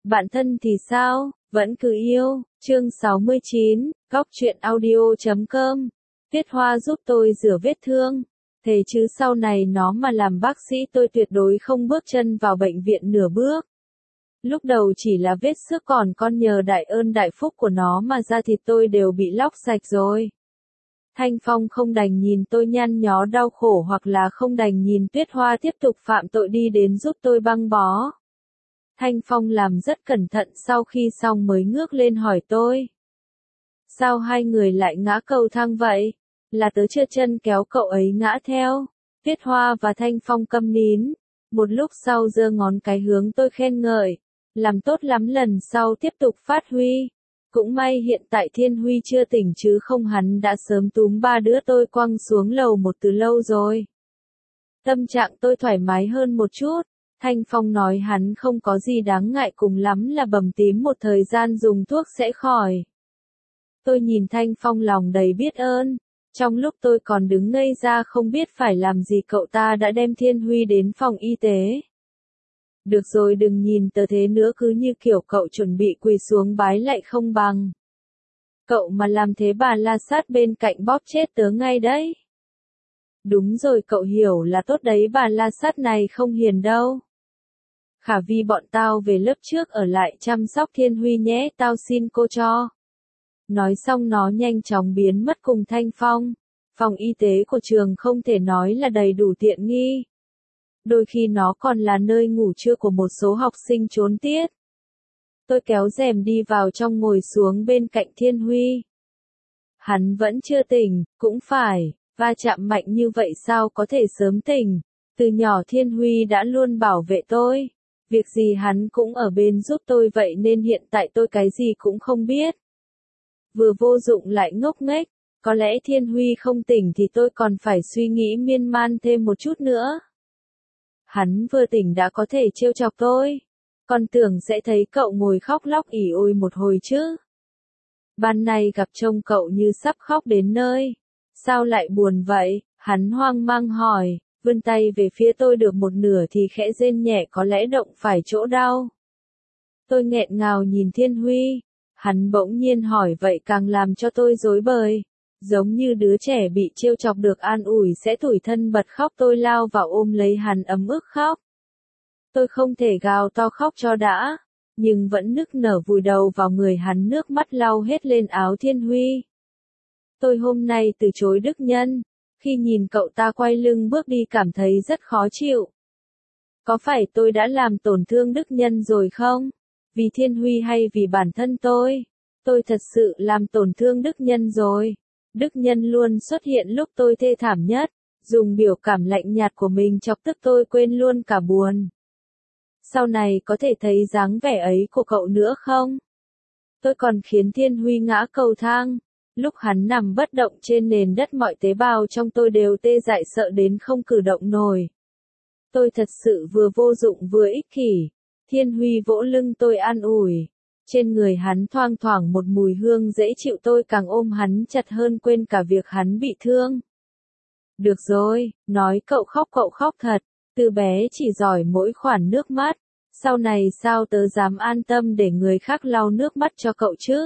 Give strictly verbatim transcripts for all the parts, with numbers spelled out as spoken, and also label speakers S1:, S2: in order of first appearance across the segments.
S1: Bạn thân thì sao, vẫn cứ yêu. Chương sáu mươi chín, góc truyện audio chấm com. Tuyết Hoa giúp tôi rửa vết thương. Thế chứ sau này nó mà làm bác sĩ tôi tuyệt đối không bước chân vào bệnh viện nửa bước. Lúc đầu chỉ là vết xước, còn con nhờ đại ơn đại phúc của nó mà da thịt tôi đều bị lóc sạch rồi. Thanh Phong không đành nhìn tôi nhăn nhó đau khổ, hoặc là không đành nhìn Tuyết Hoa tiếp tục phạm tội đi đến giúp tôi băng bó. Thanh Phong làm rất cẩn thận, sau khi xong mới ngước lên hỏi tôi. Sao hai người lại ngã cầu thang vậy? Là tớ trượt chân kéo cậu ấy ngã theo. Tuyết Hoa và Thanh Phong câm nín. Một lúc sau giơ ngón cái hướng tôi khen ngợi. Làm tốt lắm, lần sau tiếp tục phát huy. Cũng may hiện tại Thiên Huy chưa tỉnh, chứ không hắn đã sớm túm ba đứa tôi quăng xuống lầu một từ lâu rồi. Tâm trạng tôi thoải mái hơn một chút. Thanh Phong nói hắn không có gì đáng ngại, cùng lắm là bầm tím một thời gian dùng thuốc sẽ khỏi. Tôi nhìn Thanh Phong lòng đầy biết ơn. Trong lúc tôi còn đứng ngây ra không biết phải làm gì, cậu ta đã đem Thiên Huy đến phòng y tế. Được rồi, đừng nhìn tớ thế nữa, cứ như kiểu cậu chuẩn bị quỳ xuống bái lại không bằng. Cậu mà làm thế bà La Sát bên cạnh bóp chết tớ ngay đấy. Đúng rồi, cậu hiểu là tốt đấy, bà La Sát này không hiền đâu. Khả Vi, bọn tao về lớp trước ở lại chăm sóc Thiên Huy nhé, tao xin cô cho. Nói xong nó nhanh chóng biến mất cùng Thanh Phong. Phòng y tế của trường không thể nói là đầy đủ tiện nghi. Đôi khi nó còn là nơi ngủ trưa của một số học sinh trốn tiết. Tôi kéo rèm đi vào trong, ngồi xuống bên cạnh Thiên Huy. Hắn vẫn chưa tỉnh, cũng phải, va chạm mạnh như vậy sao có thể sớm tỉnh. Từ nhỏ Thiên Huy đã luôn bảo vệ tôi. Việc gì hắn cũng ở bên giúp tôi, vậy nên hiện tại tôi cái gì cũng không biết. Vừa vô dụng lại ngốc nghếch, có lẽ Thiên Huy không tỉnh thì tôi còn phải suy nghĩ miên man thêm một chút nữa. Hắn vừa tỉnh đã có thể trêu chọc tôi. Còn tưởng sẽ thấy cậu ngồi khóc lóc ỉ ôi một hồi chứ. Ban này gặp trông cậu như sắp khóc đến nơi. Sao lại buồn vậy? Hắn hoang mang hỏi, vươn tay về phía tôi được một nửa thì khẽ rên nhẹ, có lẽ động phải chỗ đau. Tôi nghẹn ngào nhìn Thiên Huy. Hắn bỗng nhiên hỏi vậy càng làm cho tôi rối bời. Giống như đứa trẻ bị trêu chọc được an ủi sẽ tủi thân bật khóc, tôi lao vào ôm lấy hắn ấm ức khóc. Tôi không thể gào to khóc cho đã, nhưng vẫn nức nở vùi đầu vào người hắn, nước mắt lau hết lên áo Thiên Huy. Tôi hôm nay từ chối Đức Nhân, khi nhìn cậu ta quay lưng bước đi cảm thấy rất khó chịu. Có phải tôi đã làm tổn thương Đức Nhân rồi không? Vì Thiên Huy hay vì bản thân tôi? Tôi thật sự làm tổn thương Đức Nhân rồi. Đức Nhân luôn xuất hiện lúc tôi thê thảm nhất, dùng biểu cảm lạnh nhạt của mình chọc tức tôi quên luôn cả buồn. Sau này có thể thấy dáng vẻ ấy của cậu nữa không? Tôi còn khiến Thiên Huy ngã cầu thang. Lúc hắn nằm bất động trên nền đất, mọi tế bào trong tôi đều tê dại sợ đến không cử động nổi. Tôi thật sự vừa vô dụng vừa ích kỷ. Thiên Huy vỗ lưng tôi an ủi. Trên người hắn thoang thoảng một mùi hương dễ chịu, tôi càng ôm hắn chặt hơn, quên cả việc hắn bị thương. Được rồi, nói cậu khóc cậu khóc thật, từ bé chỉ giỏi mỗi khoản nước mắt, sau này sao tớ dám an tâm để người khác lau nước mắt cho cậu chứ?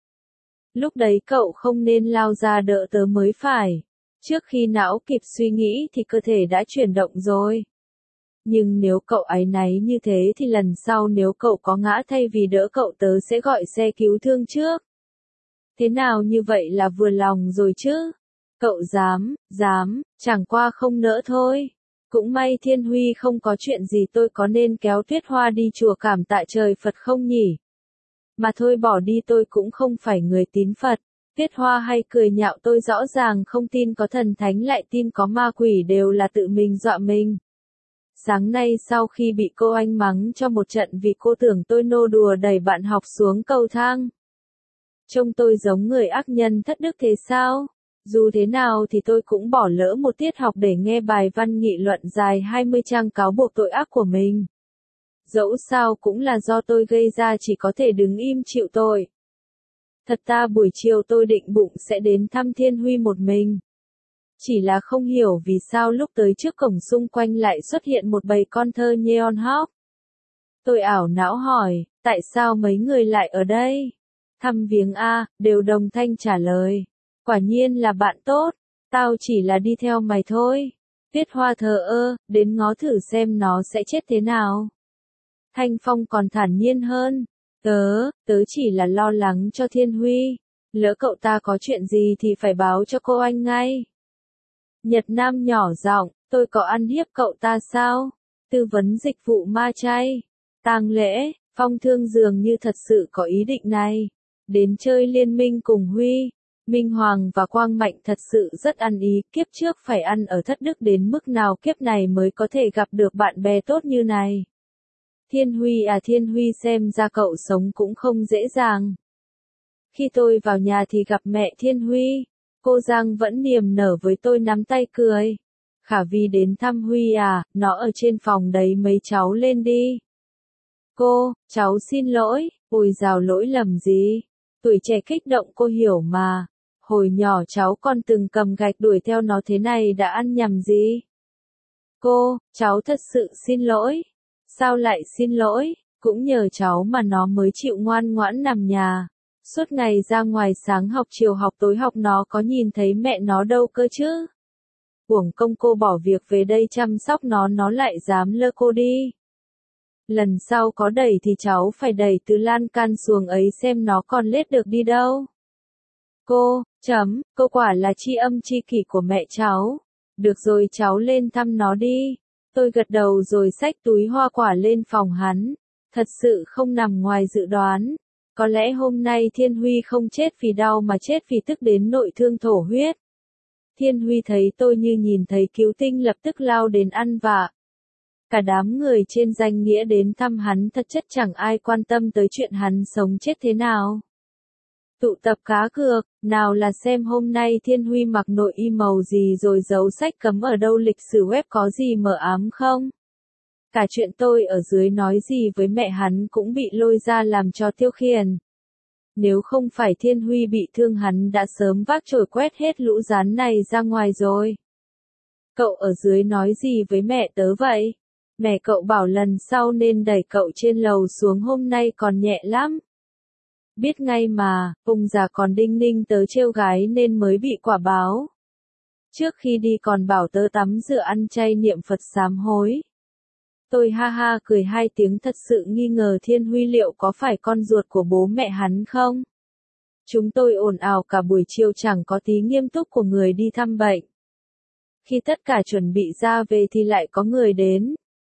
S1: Lúc đấy cậu không nên lao ra đỡ tớ mới phải. Trước khi não kịp suy nghĩ thì cơ thể đã chuyển động rồi. Nhưng nếu cậu áy náy như thế thì lần sau nếu cậu có ngã, thay vì đỡ cậu tớ sẽ gọi xe cứu thương trước. Thế nào, như vậy là vừa lòng rồi chứ? Cậu dám, dám, chẳng qua không nỡ thôi. Cũng may Thiên Huy không có chuyện gì, tôi có nên kéo Tuyết Hoa đi chùa cảm tạ trời Phật không nhỉ? Mà thôi bỏ đi, tôi cũng không phải người tín Phật. Tuyết Hoa hay cười nhạo tôi, rõ ràng không tin có thần thánh lại tin có ma quỷ, đều là tự mình dọa mình. Sáng nay sau khi bị cô anh mắng cho một trận vì cô tưởng tôi nô đùa đẩy bạn học xuống cầu thang. Trông tôi giống người ác nhân thất đức thế sao? Dù thế nào thì tôi cũng bỏ lỡ một tiết học để nghe bài văn nghị luận dài hai mươi trang cáo buộc tội ác của mình. Dẫu sao cũng là do tôi gây ra, chỉ có thể đứng im chịu tội. Thật ra buổi chiều tôi định bụng sẽ đến thăm Thiên Huy một mình. Chỉ là không hiểu vì sao lúc tới trước cổng xung quanh lại xuất hiện một bầy con thơ Neon Hawk. Tôi ảo não hỏi, tại sao mấy người lại ở đây? Thăm viếng a, đều đồng thanh trả lời. Quả nhiên là bạn tốt, tao chỉ là đi theo mày thôi. Tuyết Hoa thờ ơ, đến ngó thử xem nó sẽ chết thế nào. Thanh Phong còn thản nhiên hơn, tớ, tớ chỉ là lo lắng cho Thiên Huy. Lỡ cậu ta có chuyện gì thì phải báo cho cô anh ngay. Nhật Nam nhỏ giọng, tôi có ăn hiếp cậu ta sao? Tư vấn dịch vụ ma chay. Tang lễ, Phong Thương dường như thật sự có ý định này. Đến chơi liên minh cùng Huy. Minh Hoàng và Quang Mạnh thật sự rất ăn ý, kiếp trước phải ăn ở thất đức đến mức nào kiếp này mới có thể gặp được bạn bè tốt như này. Thiên Huy à Thiên Huy xem ra cậu sống cũng không dễ dàng. Khi tôi vào nhà thì gặp mẹ Thiên Huy, cô Giang vẫn niềm nở với tôi nắm tay cười. Khả Vi đến thăm Huy à, nó ở trên phòng đấy mấy cháu lên đi. Cô, cháu xin lỗi, ôi dào lỗi lầm gì, tuổi trẻ kích động cô hiểu mà. Hồi nhỏ cháu còn từng cầm gạch đuổi theo nó thế này đã ăn nhầm gì? Cô, cháu thật sự xin lỗi. Sao lại xin lỗi? Cũng nhờ cháu mà nó mới chịu ngoan ngoãn nằm nhà. Suốt ngày ra ngoài sáng học chiều học tối học nó có nhìn thấy mẹ nó đâu cơ chứ? Uổng công cô bỏ việc về đây chăm sóc nó nó lại dám lơ cô đi. Lần sau có đẩy thì cháu phải đẩy từ lan can xuồng ấy xem nó còn lết được đi đâu. Cô, chấm, cô quả là tri âm tri kỷ của mẹ cháu. Được rồi cháu lên thăm nó đi. Tôi gật đầu rồi xách túi hoa quả lên phòng hắn. Thật sự không nằm ngoài dự đoán. Có lẽ hôm nay Thiên Huy không chết vì đau mà chết vì tức đến nội thương thổ huyết. Thiên Huy thấy tôi như nhìn thấy cứu tinh lập tức lao đến ăn vạ. Cả đám người trên danh nghĩa đến thăm hắn thật chất chẳng ai quan tâm tới chuyện hắn sống chết thế nào. Tụ tập cá cược, nào là xem hôm nay Thiên Huy mặc nội y màu gì rồi giấu sách cấm ở đâu lịch sử web có gì mờ ám không? Cả chuyện tôi ở dưới nói gì với mẹ hắn cũng bị lôi ra làm cho tiêu khiển. Nếu không phải Thiên Huy bị thương hắn đã sớm vác chổi quét hết lũ rán này ra ngoài rồi. Cậu ở dưới nói gì với mẹ tớ vậy? Mẹ cậu bảo lần sau nên đẩy cậu trên lầu xuống hôm nay còn nhẹ lắm. Biết ngay mà, ông già còn đinh ninh tớ trêu gái nên mới bị quả báo. Trước khi đi còn bảo tớ tắm rửa ăn chay niệm Phật sám hối. Tôi ha ha cười hai tiếng thật sự nghi ngờ Thiên Huy liệu có phải con ruột của bố mẹ hắn không? Chúng tôi ồn ào cả buổi chiều chẳng có tí nghiêm túc của người đi thăm bệnh. Khi tất cả chuẩn bị ra về thì lại có người đến.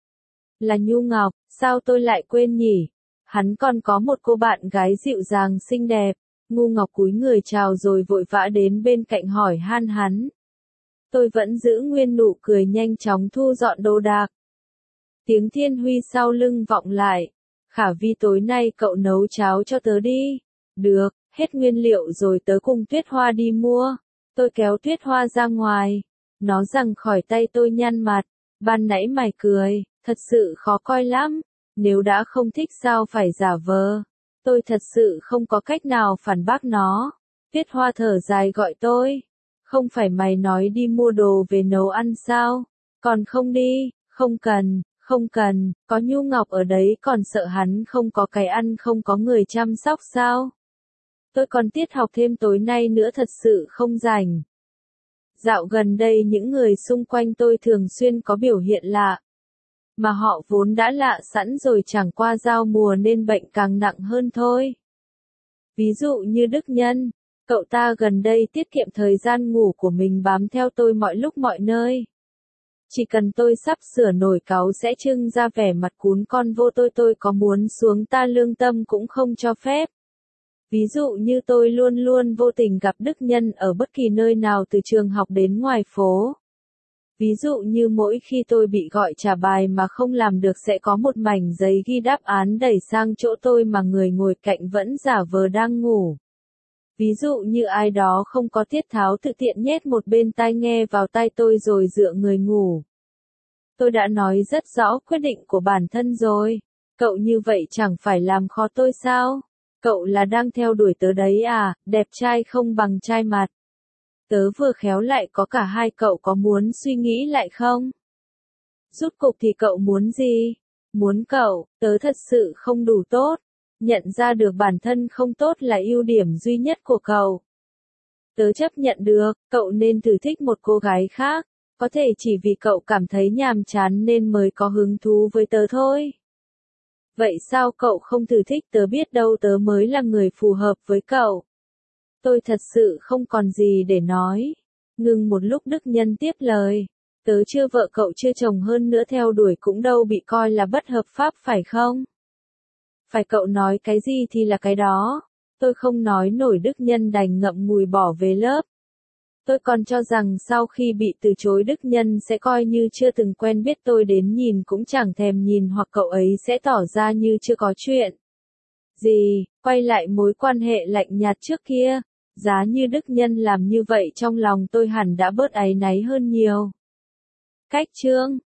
S1: Là Nhu Ngọc, sao tôi lại quên nhỉ? Hắn còn có một cô bạn gái dịu dàng xinh đẹp. Ngu Ngọc cúi người chào rồi vội vã đến bên cạnh hỏi han hắn. Tôi vẫn giữ nguyên nụ cười nhanh chóng thu dọn đồ đạc. Tiếng Thiên Huy sau lưng vọng lại. Khả Vi tối nay cậu nấu cháo cho tớ đi. Được, hết nguyên liệu rồi tớ cùng Tuyết Hoa đi mua. Tôi kéo Tuyết Hoa ra ngoài. Nó giằng khỏi tay tôi nhăn mặt. Ban nãy mày cười, thật sự khó coi lắm. Nếu đã không thích sao phải giả vờ. Tôi thật sự không có cách nào phản bác nó. Tuyết Hoa thở dài gọi tôi. Không phải mày nói đi mua đồ về nấu ăn sao? Còn không đi, không cần, không cần, có Nhu Ngọc ở đấy còn sợ hắn không có cái ăn không có người chăm sóc sao? Tôi còn tiết học thêm tối nay nữa thật sự không rảnh. Dạo gần đây những người xung quanh tôi thường xuyên có biểu hiện lạ. Mà họ vốn đã lạ sẵn rồi chẳng qua giao mùa nên bệnh càng nặng hơn thôi. Ví dụ như Đức Nhân, cậu ta gần đây tiết kiệm thời gian ngủ của mình bám theo tôi mọi lúc mọi nơi. Chỉ cần tôi sắp sửa nổi cáu sẽ trưng ra vẻ mặt cún con vô tôi tôi có muốn xuống ta lương tâm cũng không cho phép. Ví dụ như tôi luôn luôn vô tình gặp Đức Nhân ở bất kỳ nơi nào từ trường học đến ngoài phố. Ví dụ như mỗi khi tôi bị gọi trả bài mà không làm được sẽ có một mảnh giấy ghi đáp án đẩy sang chỗ tôi mà người ngồi cạnh vẫn giả vờ đang ngủ. Ví dụ như ai đó không có tiết tháo tự tiện nhét một bên tai nghe vào tai tôi rồi dựa người ngủ. Tôi đã nói rất rõ quyết định của bản thân rồi. Cậu như vậy chẳng phải làm khó tôi sao? Cậu là đang theo đuổi tớ đấy à, đẹp trai không bằng trai mặt. Tớ vừa khéo lại có cả hai cậu có muốn suy nghĩ lại không? Rút cục thì cậu muốn gì? Muốn cậu, tớ thật sự không đủ tốt. Nhận ra được bản thân không tốt là ưu điểm duy nhất của cậu. Tớ chấp nhận được, cậu nên thử thích một cô gái khác. Có thể chỉ vì cậu cảm thấy nhàm chán nên mới có hứng thú với tớ thôi. Vậy sao cậu không thử thích tớ, biết đâu tớ mới là người phù hợp với cậu. Tôi thật sự không còn gì để nói. Ngừng một lúc Đức Nhân tiếp lời. Tớ chưa vợ cậu chưa chồng, hơn nữa theo đuổi cũng đâu bị coi là bất hợp pháp phải không? Phải, cậu nói cái gì thì là cái đó. Tôi không nói nổi, Đức Nhân đành ngậm ngùi bỏ về lớp. Tôi còn cho rằng sau khi bị từ chối Đức Nhân sẽ coi như chưa từng quen biết tôi, đến nhìn cũng chẳng thèm nhìn, hoặc cậu ấy sẽ tỏ ra như chưa có chuyện gì, quay lại mối quan hệ lạnh nhạt trước kia. Giá như Đức Nhân làm như vậy, trong lòng tôi hẳn đã bớt áy náy hơn nhiều. Cách chương